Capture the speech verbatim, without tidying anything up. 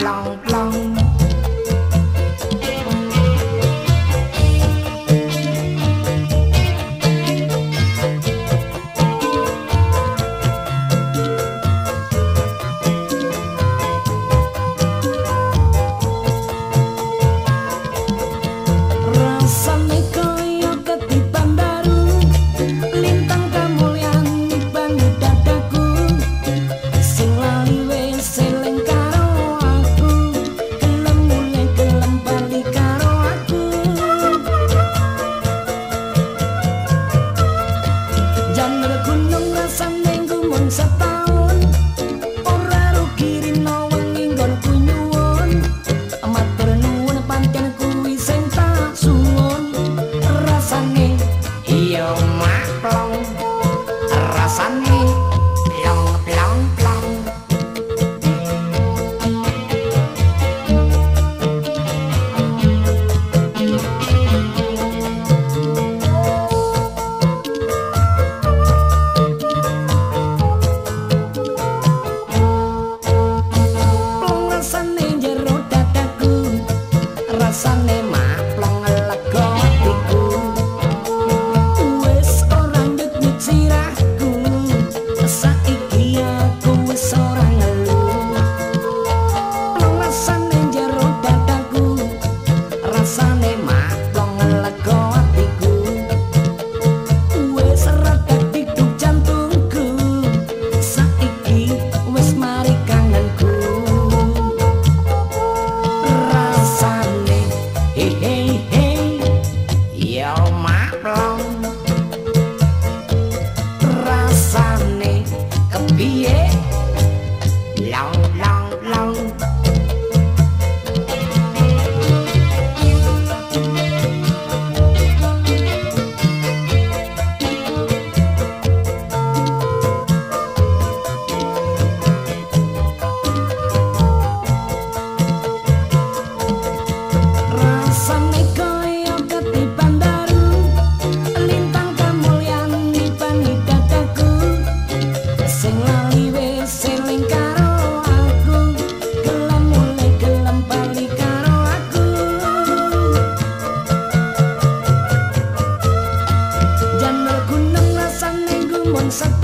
plong-plong. Rasane kaya ketiban daru, lintang kamulyan banyu dadaku, sing lali wis eling karo aku, gelem mulih gelem bali karo aku. Janur gunung rasane gumun setahun, ora rugi rino wengi nggonku nyuwun, matur nuwun pancen kuwi sing tak suwun. Rasane Iya mak plong, rasane plong plong plong. plong rasane jero dadaku, rasane mak plong lega atiku. Wis ora nyut-nyut sirahku, saiki aku wis ora ngeluh. Plong rasane jero dadaku, rasane mak plong lega atiku. Wis rada diduk jantungku, saiki wis mari kangenku. Rasane hey hey hey, Iya mak plong, rasane kepiye long long long. rasane kaya ketiban daru, lintang kamulyan nibani dadaku, sing lali wis eling karo aku, gelem mulih gelem bali karo aku. Janur gunung rasane gumun setahun,